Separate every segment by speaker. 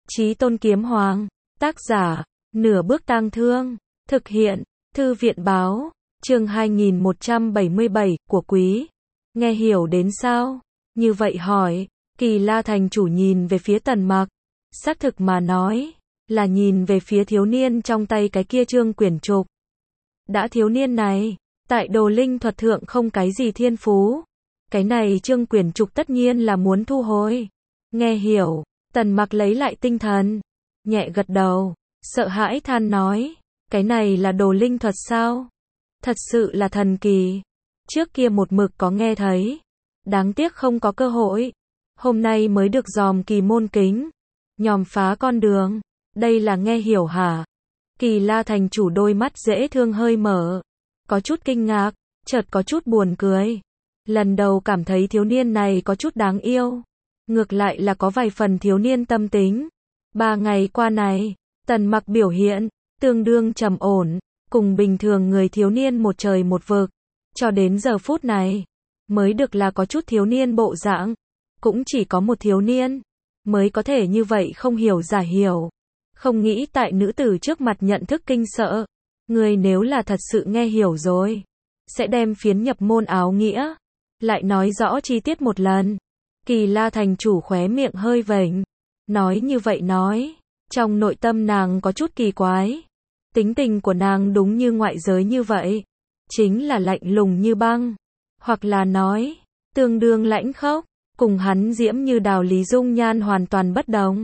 Speaker 1: Chí Tôn Kiếm Hoàng, tác giả, Nửa Bước Tang Thương, thực hiện, Thư viện Báo, chương 2177, của quý. Nghe hiểu đến sao? Như vậy hỏi, Kỳ La thành chủ nhìn về phía Tần Mặc. Xác thực mà nói, là nhìn về phía thiếu niên trong tay cái kia trương quyển trục. Đã thiếu niên này, tại đồ linh thuật thượng không cái gì thiên phú. Cái này trương quyển trục tất nhiên là muốn thu hồi. Nghe hiểu, Tần Mặc lấy lại tinh thần, nhẹ gật đầu, sợ hãi than nói, cái này là đồ linh thuật sao? Thật sự là thần kỳ. Trước kia một mực có nghe thấy, đáng tiếc không có cơ hội. Hôm nay mới được dòm kỳ môn kính, nhòm phá con đường. Đây là nghe hiểu hả? Kỳ La thành chủ đôi mắt dễ thương hơi mở, có chút kinh ngạc, chợt có chút buồn cười. Lần đầu cảm thấy thiếu niên này có chút đáng yêu. Ngược lại là có vài phần thiếu niên tâm tính. 3 ngày qua này, Tần Mặc biểu hiện tương đương trầm ổn, cùng bình thường người thiếu niên một trời một vực. Cho đến giờ phút này, mới được là có chút thiếu niên bộ dạng. Cũng chỉ có một thiếu niên mới có thể như vậy không hiểu giả hiểu. Không nghĩ tại nữ tử trước mặt nhận thức kinh sợ. Người nếu là thật sự nghe hiểu rồi, sẽ đem phiến nhập môn áo nghĩa lại nói rõ chi tiết một lần. Kỳ La thành chủ khóe miệng hơi vểnh, nói như vậy nói, trong nội tâm nàng có chút kỳ quái. Tính tình của nàng đúng như ngoại giới như vậy, chính là lạnh lùng như băng, hoặc là nói, tương đương lãnh khốc, cùng hắn diễm như đào Lý Dung nhan hoàn toàn bất đồng.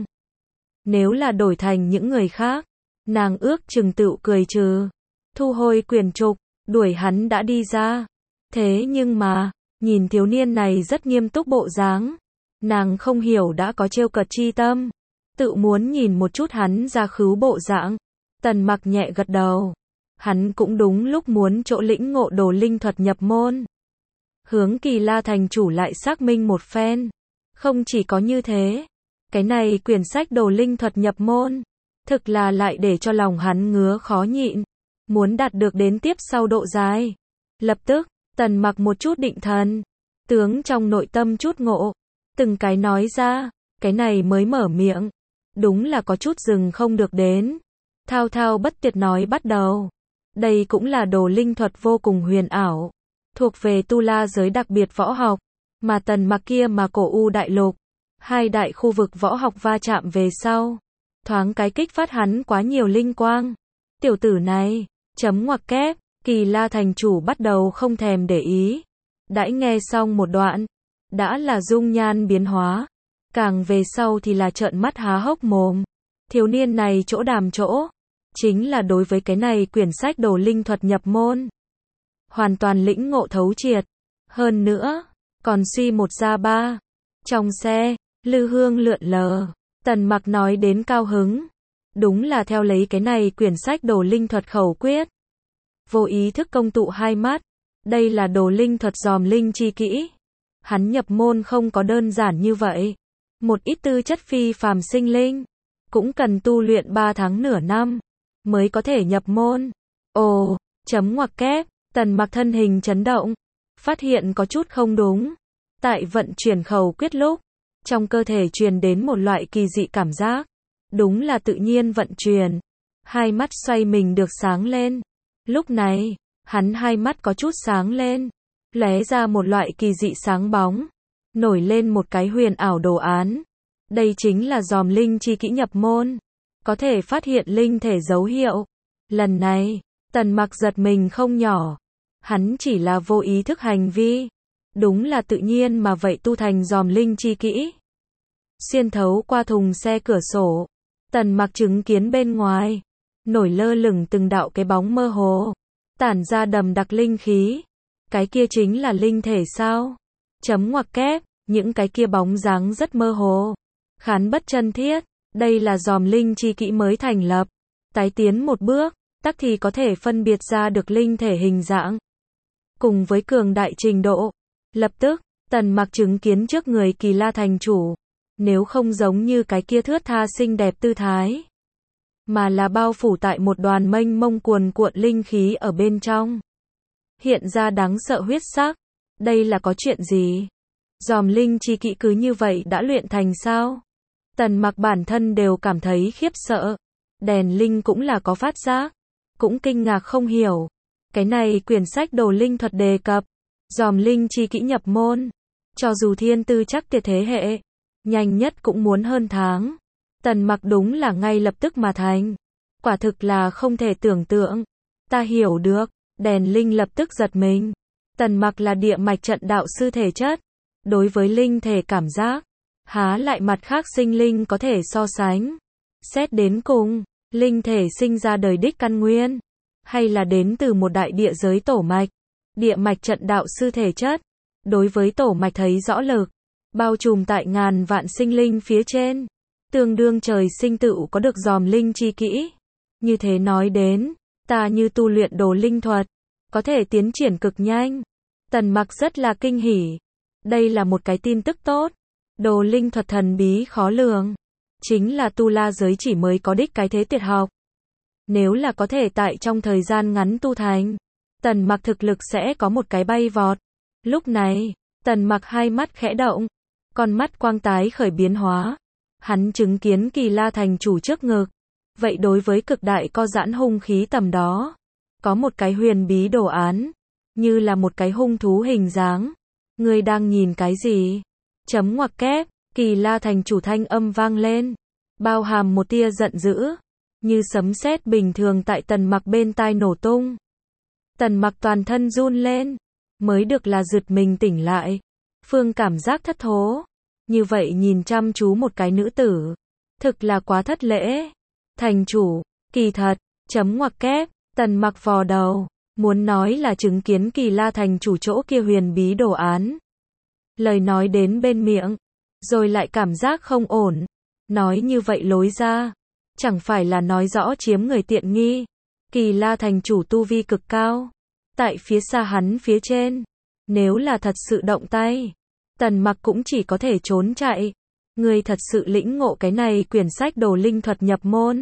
Speaker 1: Nếu là đổi thành những người khác, nàng ước chừng tựu cười trừ, thu hồi quyền trục, đuổi hắn đã đi ra. Thế nhưng mà, nhìn thiếu niên này rất nghiêm túc bộ dáng, nàng không hiểu đã có trêu cợt chi tâm, tự muốn nhìn một chút hắn ra khứu bộ dạng. Tần Mặc nhẹ gật đầu, hắn cũng đúng lúc muốn chỗ lĩnh ngộ đồ linh thuật nhập môn. Hướng Kỳ La thành chủ lại xác minh một phen, không chỉ có như thế, cái này quyển sách đồ linh thuật nhập môn, thực là lại để cho lòng hắn ngứa khó nhịn, muốn đạt được đến tiếp sau độ dài. Lập tức, Tần Mặc một chút định thần, tướng trong nội tâm chút ngộ, từng cái nói ra, cái này mới mở miệng, đúng là có chút dừng không được đến. Thao thao bất tuyệt nói bắt đầu. Đây cũng là đồ linh thuật vô cùng huyền ảo, thuộc về tu la giới đặc biệt võ học, mà Tần Mặc kia mà cổ u đại lục, hai đại khu vực võ học va chạm về sau, thoáng cái kích phát hắn quá nhiều linh quang. Tiểu tử này, chấm ngoặc kép, Kỳ La thành chủ bắt đầu không thèm để ý. Đãi nghe xong một đoạn, đã là dung nhan biến hóa, càng về sau thì là trợn mắt há hốc mồm. Thiếu niên này chỗ đàm chỗ, chính là đối với cái này quyển sách đồ linh thuật nhập môn, hoàn toàn lĩnh ngộ thấu triệt. Hơn nữa, còn suy một ra ba. Trong xe, lư hương lượn lờ, Tần Mặc nói đến cao hứng. Đúng là theo lấy cái này quyển sách đồ linh thuật khẩu quyết. Vô ý thức công tụ hai mắt. Đây là đồ linh thuật dòm linh chi kỹ. Hắn nhập môn không có đơn giản như vậy. Một ít tư chất phi phàm sinh linh, cũng cần tu luyện 3 tháng nửa năm, mới có thể nhập môn. Ồ, chấm ngoặc kép, Tần Mặc thân hình chấn động, phát hiện có chút không đúng. Tại vận chuyển khẩu quyết lúc, trong cơ thể truyền đến một loại kỳ dị cảm giác. Đúng là tự nhiên vận chuyển. Hai mắt xoay mình được sáng lên. Lúc này, hắn hai mắt có chút sáng lên, lóe ra một loại kỳ dị sáng bóng, nổi lên một cái huyền ảo đồ án. Đây chính là dòm linh chi kỹ nhập môn, có thể phát hiện linh thể dấu hiệu. Lần này, Tần Mặc giật mình không nhỏ. Hắn chỉ là vô ý thức hành vi, đúng là tự nhiên mà vậy tu thành dòm linh chi kỹ. Xuyên thấu qua thùng xe cửa sổ, Tần Mặc chứng kiến bên ngoài, nổi lơ lửng từng đạo cái bóng mơ hồ, tản ra đầm đặc linh khí. Cái kia chính là linh thể sao? Chấm ngoặc kép, những cái kia bóng dáng rất mơ hồ, khán bất chân thiết. Đây là dòm linh chi kỹ mới thành lập. Tái tiến một bước, tắc thì có thể phân biệt ra được linh thể hình dạng, cùng với cường đại trình độ. Lập tức, Tần Mặc chứng kiến trước người Kỳ La thành chủ, nếu không giống như cái kia thướt tha xinh đẹp tư thái, mà là bao phủ tại một đoàn mênh mông cuồn cuộn linh khí ở bên trong, hiện ra đáng sợ huyết sắc. Đây là có chuyện gì? Dòm linh chi kỹ cứ như vậy đã luyện thành sao? Tần Mặc bản thân đều cảm thấy khiếp sợ. Đèn linh cũng là có phát giác, cũng kinh ngạc không hiểu. Cái này quyển sách đồ linh thuật đề cập, dòm linh chi kỹ nhập môn. Cho dù thiên tư chắc tuyệt thế hệ, nhanh nhất cũng muốn hơn tháng. Tần Mặc đúng là ngay lập tức mà thành. Quả thực là không thể tưởng tượng. Ta hiểu được, đèn linh lập tức giật mình. Tần Mặc là địa mạch trận đạo sư thể chất. Đối với linh thể cảm giác, há lại mặt khác sinh linh có thể so sánh. Xét đến cùng, linh thể sinh ra đời đích căn nguyên, hay là đến từ một đại địa giới tổ mạch. Địa mạch trận đạo sư thể chất, đối với tổ mạch thấy rõ lực, bao trùm tại ngàn vạn sinh linh phía trên. Tương đương trời sinh tựu có được dòm linh chi kỹ. Như thế nói đến, ta như tu luyện đồ linh thuật, có thể tiến triển cực nhanh. Tần Mặc rất là kinh hỉ. Đây là một cái tin tức tốt. Đồ linh thuật thần bí khó lường, chính là tu la giới chỉ mới có đích cái thế tuyệt học. Nếu là có thể tại trong thời gian ngắn tu thành, Tần Mặc thực lực sẽ có một cái bay vọt. Lúc này, Tần Mặc hai mắt khẽ động, con mắt quang tái khởi biến hóa. Hắn chứng kiến Kỳ La thành chủ trước ngực. Vậy đối với cực đại co giãn hung khí tầm đó, có một cái huyền bí đồ án, như là một cái hung thú hình dáng. Ngươi đang nhìn cái gì? Chấm ngoặc kép, Kỳ La thành chủ thanh âm vang lên, bao hàm một tia giận dữ, như sấm sét bình thường tại Tần Mặc bên tai nổ tung. Tần Mặc toàn thân run lên, mới được là giật mình tỉnh lại. Phương cảm giác thất thố, như vậy nhìn chăm chú một cái nữ tử, thực là quá thất lễ. Thành chủ, kỳ thật, chấm ngoặc kép, Tần Mặc vò đầu, muốn nói là chứng kiến Kỳ La thành chủ chỗ kia huyền bí đồ án. Lời nói đến bên miệng, rồi lại cảm giác không ổn. Nói như vậy lối ra, chẳng phải là nói rõ chiếm người tiện nghi. Kỳ La thành chủ tu vi cực cao, tại phía xa hắn phía trên, nếu là thật sự động tay, Tần Mặc cũng chỉ có thể trốn chạy. Ngươi thật sự lĩnh ngộ cái này quyển sách đồ linh thuật nhập môn,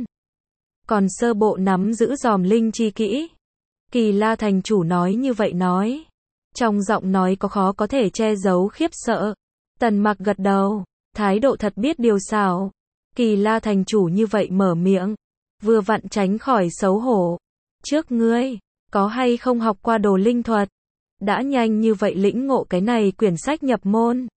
Speaker 1: còn sơ bộ nắm giữ dòm linh chi kỹ. Kỳ La thành chủ nói như vậy nói, trong giọng nói có khó có thể che giấu khiếp sợ. Tần Mặc gật đầu, thái độ thật biết điều xảo. Kỳ La thành chủ như vậy mở miệng, vừa vặn tránh khỏi xấu hổ. Trước ngươi, có hay không học qua đồ linh thuật? Đã nhanh như vậy lĩnh ngộ cái này quyển sách nhập môn.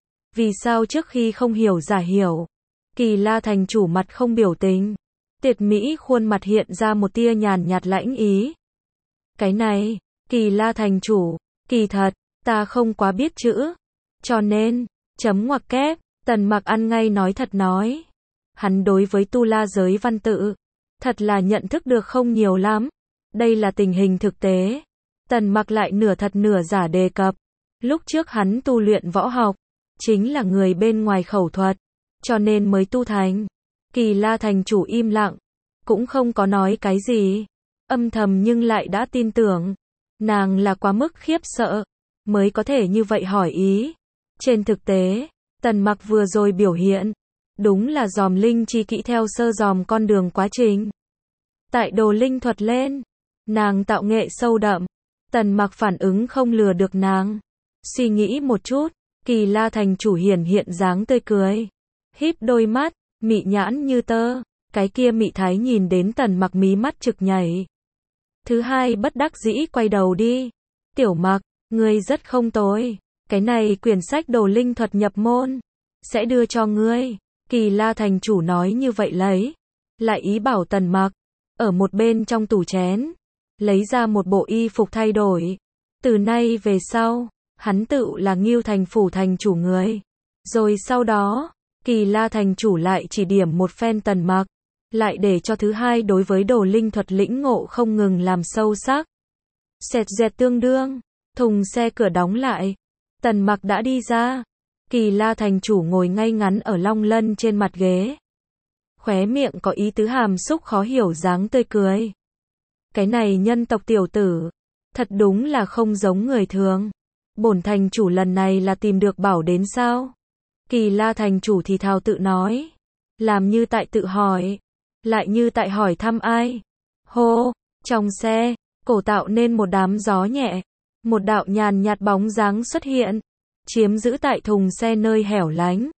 Speaker 1: Vì sao trước khi không hiểu giả hiểu? Kỳ La thành chủ mặt không biểu tình, tuyệt mỹ khuôn mặt hiện ra một tia nhàn nhạt lãnh ý. Cái này, Kỳ La thành chủ, kỳ thật, ta không quá biết chữ. Cho nên, chấm ngoặc kép, Tần Mặc ăn ngay nói thật nói. Hắn đối với tu la giới văn tự, thật là nhận thức được không nhiều lắm. Đây là tình hình thực tế. Tần Mặc lại nửa thật nửa giả đề cập. Lúc trước hắn tu luyện võ học, chính là người bên ngoài khẩu thuật, cho nên mới tu thành. Kỳ La thành chủ im lặng, cũng không có nói cái gì. Âm thầm nhưng lại đã tin tưởng. Nàng là quá mức khiếp sợ, mới có thể như vậy hỏi ý. Trên thực tế, Tần Mặc vừa rồi biểu hiện, đúng là dòm linh chi kỹ theo sơ dòm con đường quá trình. Tại đồ linh thuật lên, nàng tạo nghệ sâu đậm. Tần Mặc phản ứng không lừa được nàng. Suy nghĩ một chút, Kỳ La thành chủ hiển hiện dáng tươi cười, híp đôi mắt, mị nhãn như tơ. Cái kia mị thái nhìn đến Tần Mặc mí mắt trực nhảy. Thứ hai bất đắc dĩ quay đầu đi. Tiểu Mặc, ngươi rất không tồi. Cái này quyển sách đồ linh thuật nhập môn, sẽ đưa cho ngươi. Kỳ La thành chủ nói như vậy lấy. Lại ý bảo Tần Mặc, ở một bên trong tủ chén, lấy ra một bộ y phục thay đổi. Từ nay về sau, hắn tự là Ngưu thành phủ thành chủ người. Rồi sau đó, Kỳ La thành chủ lại chỉ điểm một phen Tần Mặc, lại để cho thứ hai đối với đồ linh thuật lĩnh ngộ không ngừng làm sâu sắc. Xẹt dẹt tương đương, thùng xe cửa đóng lại. Tần Mặc đã đi ra. Kỳ La thành chủ ngồi ngay ngắn ở long lân trên mặt ghế. Khóe miệng có ý tứ hàm xúc khó hiểu dáng tươi cười. Cái này nhân tộc tiểu tử, thật đúng là không giống người thường. Bổn thành chủ lần này là tìm được bảo đến sao? Kỳ La thành chủ thì thào tự nói. Làm như tại tự hỏi, lại như tại hỏi thăm ai. Hô, trong xe, cổ tạo nên một đám gió nhẹ. Một đạo nhàn nhạt bóng dáng xuất hiện, chiếm giữ tại thùng xe nơi hẻo lánh.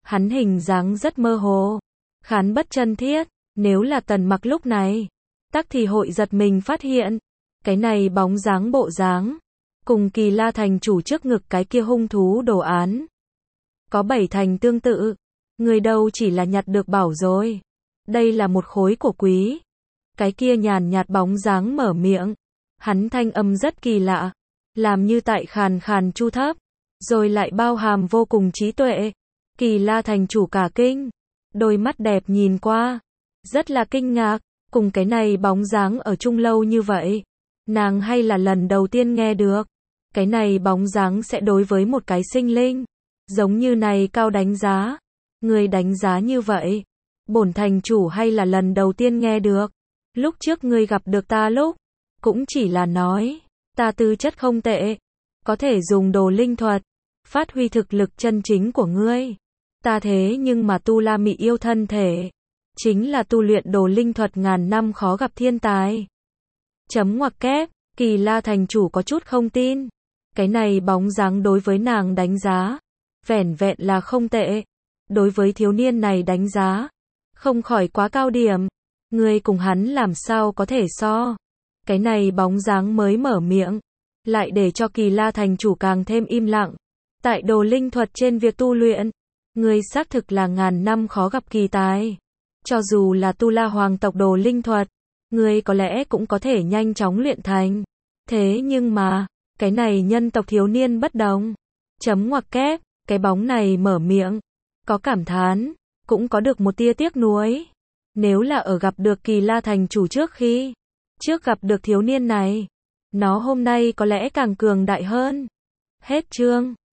Speaker 1: Hắn hình dáng rất mơ hồ, khá bất chân thiết, nếu là Tần Mặc lúc này, tắc thì hội giật mình phát hiện, cái này bóng dáng bộ dáng, cùng Kỳ La thành chủ trước ngực cái kia hung thú đồ án, có 7 thành tương tự, người đâu chỉ là nhặt được bảo rồi, đây là một khối của quý. Cái kia nhàn nhạt bóng dáng mở miệng, hắn thanh âm rất kỳ lạ, làm như tại khàn khàn chu thấp, rồi lại bao hàm vô cùng trí tuệ. Kỳ La thành chủ cả kinh, đôi mắt đẹp nhìn qua, rất là kinh ngạc, cùng cái này bóng dáng ở chung lâu như vậy, nàng hay là lần đầu tiên nghe được, cái này bóng dáng sẽ đối với một cái sinh linh, giống như này cao đánh giá, người đánh giá như vậy, bổn thành chủ hay là lần đầu tiên nghe được, lúc trước ngươi gặp được ta lúc, cũng chỉ là nói, ta tư chất không tệ, có thể dùng đồ linh thuật, phát huy thực lực chân chính của ngươi. Ta thế nhưng mà tu la mị yêu thân thể, chính là tu luyện đồ linh thuật ngàn năm khó gặp thiên tài. Chấm ngoặc kép, Kỳ La thành chủ có chút không tin. Cái này bóng dáng đối với nàng đánh giá, vẻn vẹn là không tệ. Đối với thiếu niên này đánh giá, không khỏi quá cao điểm. Ngươi cùng hắn làm sao có thể so. Cái này bóng dáng mới mở miệng, lại để cho Kỳ La thành chủ càng thêm im lặng. Tại đồ linh thuật trên việc tu luyện, ngươi xác thực là ngàn năm khó gặp kỳ tài. Cho dù là tu la hoàng tộc đồ linh thuật, ngươi có lẽ cũng có thể nhanh chóng luyện thành. Thế nhưng mà, cái này nhân tộc thiếu niên bất đồng. Chấm ngoặc kép, cái bóng này mở miệng, có cảm thán, cũng có được một tia tiếc nuối. Nếu là ở gặp được Kỳ La thành chủ trước gặp được thiếu niên này, nó hôm nay có lẽ càng cường đại hơn. Hết chương.